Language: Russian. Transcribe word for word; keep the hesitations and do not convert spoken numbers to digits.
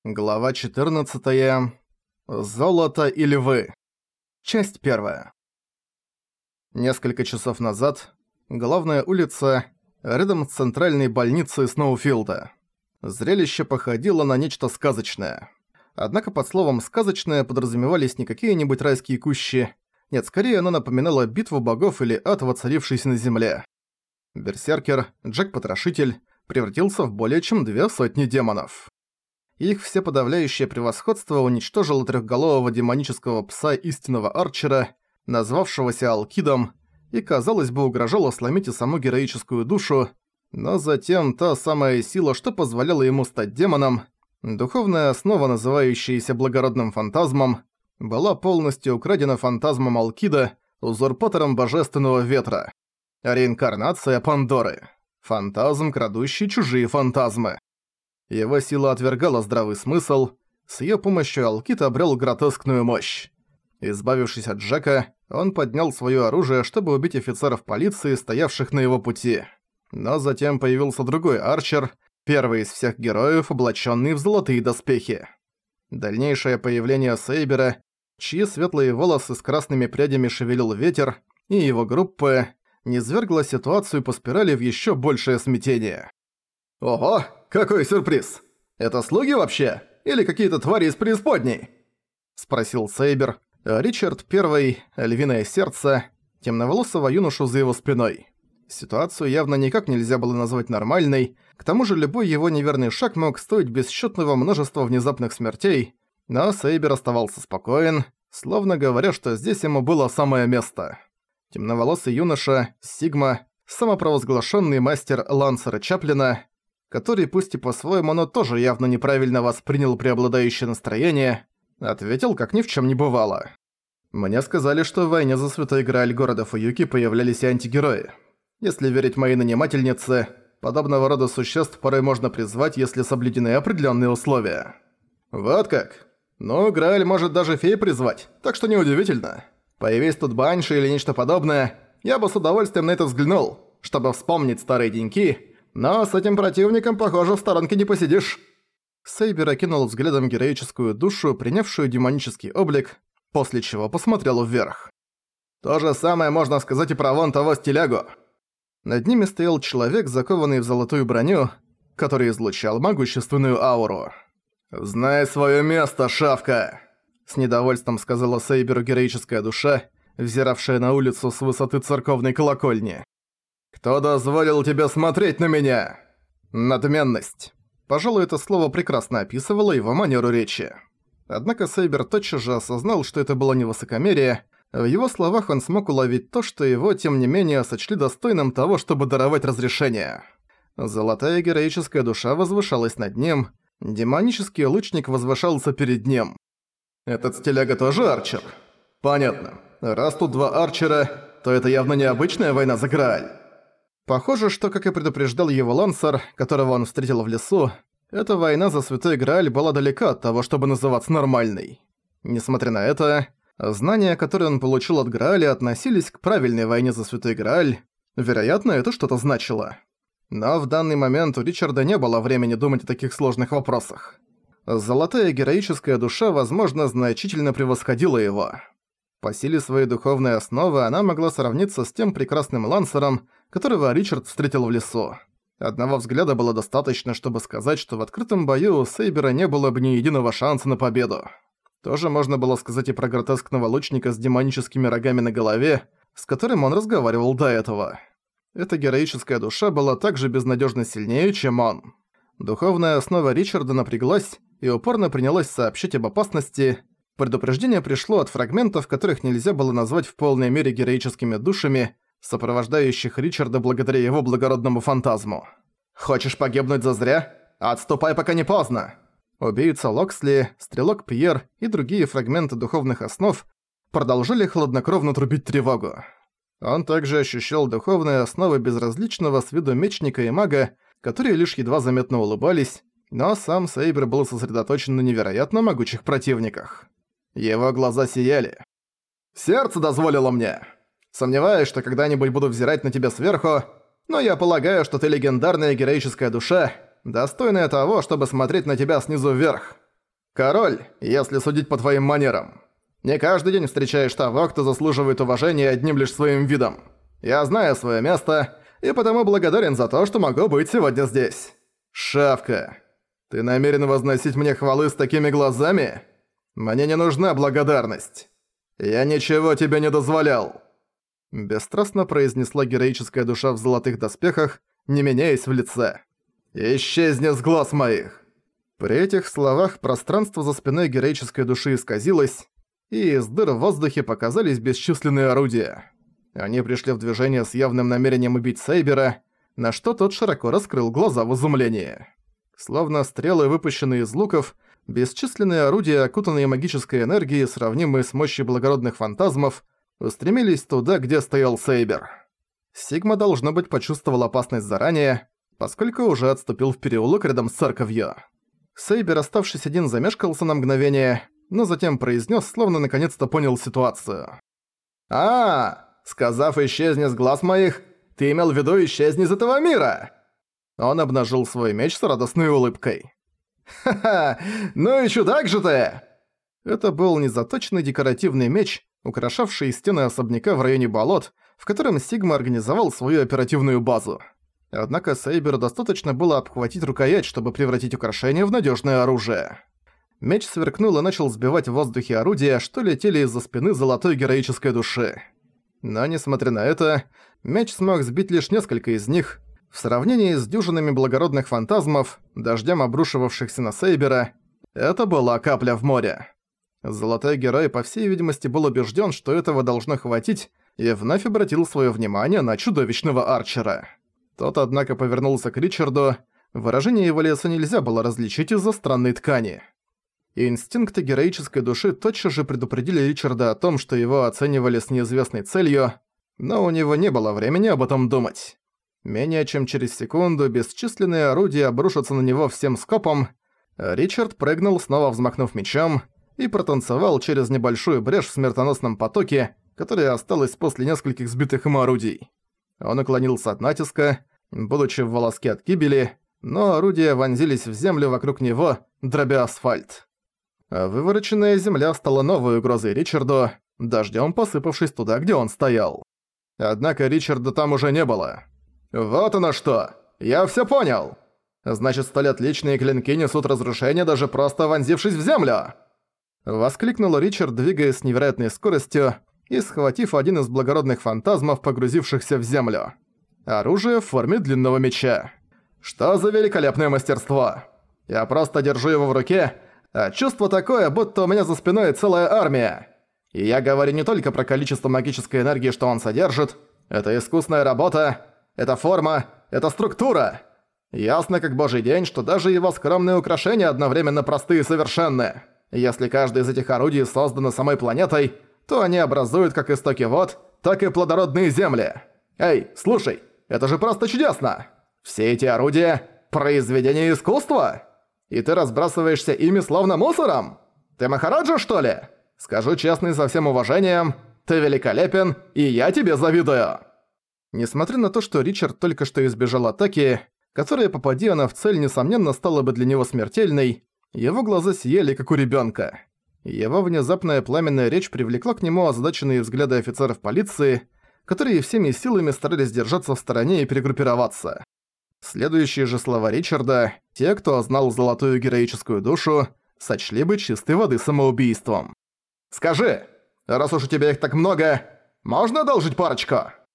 Глава четырнадцатая. Золото и львы. Часть первая. Несколько часов назад. Главная улица, рядом с центральной больницей Сноуфилда. Зрелище походило на нечто сказочное. Однако под словом «сказочное» подразумевались не какие-нибудь райские кущи. Нет, скорее оно напоминало битву богов или ад, воцарившийся на земле. Берсеркер, Джек-потрошитель, превратился в более чем две сотни демонов. Их всеподавляющее превосходство уничтожило трехголового демонического пса истинного Арчера, назвавшегося Алкидом, и, казалось бы, угрожало сломить и саму героическую душу, но затем та самая сила, что позволяла ему стать демоном, духовная основа, называющаяся благородным фантазмом, была полностью украдена фантазмом Алкида, узурпатором божественного ветра. Реинкарнация Пандоры. Фантазм, крадущий чужие фантазмы. Его сила отвергала здравый смысл, с её помощью Алкид обрел гротескную мощь. Избавившись от Джека, он поднял своё оружие, чтобы убить офицеров полиции, стоявших на его пути. Но затем появился другой Арчер, первый из всех героев, облачённый в золотые доспехи. Дальнейшее появление Сейбера, чьи светлые волосы с красными прядями шевелил ветер, и его группы, низвергла ситуацию по спирали в ещё большее смятение. «Ого, какой сюрприз! Это слуги вообще? Или какие-то твари из преисподней?» — спросил Сейбер, а Ричард Первый, львиное сердце, темноволосого юношу за его спиной. Ситуацию явно никак нельзя было назвать нормальной, к тому же любой его неверный шаг мог стоить бесчетного множества внезапных смертей, но Сейбер оставался спокоен, словно говоря, что здесь ему было самое место. Темноволосый юноша, Сигма, самопровозглашенный мастер Лансера Чаплина, который, пусть и по-своему, но тоже явно неправильно воспринял преобладающее настроение, ответил, как ни в чем не бывало. «Мне сказали, что в войне за Святой Грааль города Фуюки появлялись и антигерои. Если верить моей нанимательнице, подобного рода существ порой можно призвать, если соблюдены определенные условия». «Вот как? Ну, Грааль может даже фей призвать, так что неудивительно. Появись тут банши или нечто подобное, я бы с удовольствием на это взглянул, чтобы вспомнить старые деньки. Но с этим противником, похоже, в сторонке не посидишь». Сейбер окинул взглядом героическую душу, принявшую демонический облик, после чего посмотрел вверх. «То же самое можно сказать и про вон того стилягу». Над ними стоял человек, закованный в золотую броню, который излучал могущественную ауру. «Знай своё место, шавка!» — с недовольством сказала Сейберу героическая душа, взиравшая на улицу с высоты церковной колокольни. «Кто дозволил тебе смотреть на меня?» Надменность. Пожалуй, это слово прекрасно описывало его манеру речи. Однако Сейбер тотчас же осознал, что это было не высокомерие. В его словах он смог уловить то, что его, тем не менее, сочли достойным того, чтобы даровать разрешение. Золотая героическая душа возвышалась над ним, демонический лучник возвышался перед ним. «Этот стиляга тоже Арчер?» «Понятно. Раз тут два Арчера, то это явно необычная война за Грааль». Похоже, что, как и предупреждал его Лансер, которого он встретил в лесу, эта война за Святой Грааль была далека от того, чтобы называться нормальной. Несмотря на это, знания, которые он получил от Грааля, относились к правильной войне за Святой Грааль. Вероятно, это что-то значило. Но в данный момент у Ричарда не было времени думать о таких сложных вопросах. Золотая героическая душа, возможно, значительно превосходила его. По силе своей духовной основы она могла сравниться с тем прекрасным Лансером, которого Ричард встретил в лесу. Одного взгляда было достаточно, чтобы сказать, что в открытом бою у Сейбера не было бы ни единого шанса на победу. Тоже можно было сказать и про гротескного лучника с демоническими рогами на голове, с которым он разговаривал до этого. Эта героическая душа была также безнадежно сильнее, чем он. Духовная основа Ричарда напряглась и упорно принялась сообщить об опасности. Предупреждение пришло от фрагментов, которых нельзя было назвать в полной мере героическими душами, сопровождающих Ричарда благодаря его благородному фантазму. «Хочешь погибнуть зазря? Отступай, пока не поздно!» Убийца Локсли, стрелок Пьер и другие фрагменты духовных основ продолжили хладнокровно трубить тревогу. Он также ощущал духовные основы безразличного с виду мечника и мага, которые лишь едва заметно улыбались, но сам Сейбер был сосредоточен на невероятно могучих противниках. Его глаза сияли. «Сердце дозволило мне. Сомневаюсь, что когда-нибудь буду взирать на тебя сверху, но я полагаю, что ты легендарная героическая душа, достойная того, чтобы смотреть на тебя снизу вверх. «Король, если судить по твоим манерам. Не каждый день встречаешь того, кто заслуживает уважения одним лишь своим видом. Я знаю свое место, и потому благодарен за то, что могу быть сегодня здесь. Шавка, ты намерен возносить мне хвалы с такими глазами? Мне не нужна благодарность. Я ничего тебе не дозволял». Бесстрастно произнесла героическая душа в золотых доспехах, не меняясь в лице. «Исчезни с глаз моих!» При этих словах пространство за спиной героической души исказилось, и из дыр в воздухе показались бесчисленные орудия. Они пришли в движение с явным намерением убить Сейбера, на что тот широко раскрыл глаза в изумлении. Словно стрелы, выпущенные из луков, бесчисленные орудия, окутанные магической энергией, сравнимые с мощью благородных фантазмов, устремились туда, где стоял Сейбер. Сигма, должно быть, почувствовал опасность заранее, поскольку уже отступил в переулок рядом с церковью. Сейбер, оставшись один, замешкался на мгновение, но затем произнес, словно наконец-то понял ситуацию. «А, сказав «исчезни с глаз моих», ты имел в виду «исчезни из этого мира». Он обнажил свой меч с радостной улыбкой. «Ха-ха, ну и чудак же ты!» Это был незаточенный декоративный меч, украшавший стены особняка в районе болот, в котором Сигма организовал свою оперативную базу. Однако Сейберу достаточно было обхватить рукоять, чтобы превратить украшение в надежное оружие. Меч сверкнул и начал сбивать в воздухе орудия, что летели из-за спины золотой героической души. Но, несмотря на это, меч смог сбить лишь несколько из них. В сравнении с дюжинами благородных фантазмов, дождем обрушивавшихся на Сейбера, это была капля в море. Золотой герой, по всей видимости, был убежден, что этого должно хватить, и вновь обратил свое внимание на чудовищного Арчера. Тот, однако, повернулся к Ричарду. Выражение его лица нельзя было различить из-за странной ткани. Инстинкты героической души тотчас же предупредили Ричарда о том, что его оценивали с неизвестной целью, но у него не было времени об этом думать. Менее чем через секунду бесчисленные орудия обрушатся на него всем скопом. Ричард прыгнул, снова взмахнув мечом, и протанцевал через небольшую брешь в смертоносном потоке, которая осталась после нескольких сбитых им орудий. Он уклонился от натиска, будучи в волоске от гибели, но орудия вонзились в землю вокруг него, дробя асфальт. А вывороченная земля стала новой угрозой Ричарду, дождём посыпавшись туда, где он стоял. Однако Ричарда там уже не было. «Вот оно что! Я всё понял! Значит, столь отличные клинки несут разрушение, даже просто вонзившись в землю!» Воскликнул Ричард, двигаясь с невероятной скоростью и схватив один из благородных фантазмов, погрузившихся в землю. Оружие в форме длинного меча. «Что за великолепное мастерство! Я просто держу его в руке, а чувство такое, будто у меня за спиной целая армия. И я говорю не только про количество магической энергии, что он содержит. Это искусная работа, это форма, это структура. Ясно как божий день, что даже его скромные украшения одновременно простые и совершенны. Если каждое из этих орудий создано самой планетой, то они образуют как истоки вод, так и плодородные земли. Эй, слушай, это же просто чудесно! Все эти орудия – произведения искусства? И ты разбрасываешься ими словно мусором? Ты Махараджа, что ли? Скажу честно и со всем уважением, ты великолепен, и я тебе завидую!» Несмотря на то, что Ричард только что избежал атаки, которая, попади она в цель, несомненно стала бы для него смертельной, его глаза сияли, как у ребёнка. Его внезапная пламенная речь привлекла к нему озадаченные взгляды офицеров полиции, которые всеми силами старались держаться в стороне и перегруппироваться. Следующие же слова Ричарда, те, кто знал золотую героическую душу, сочли бы чистой воды самоубийством. «Скажи, раз уж у тебя их так много, можно одолжить парочку?»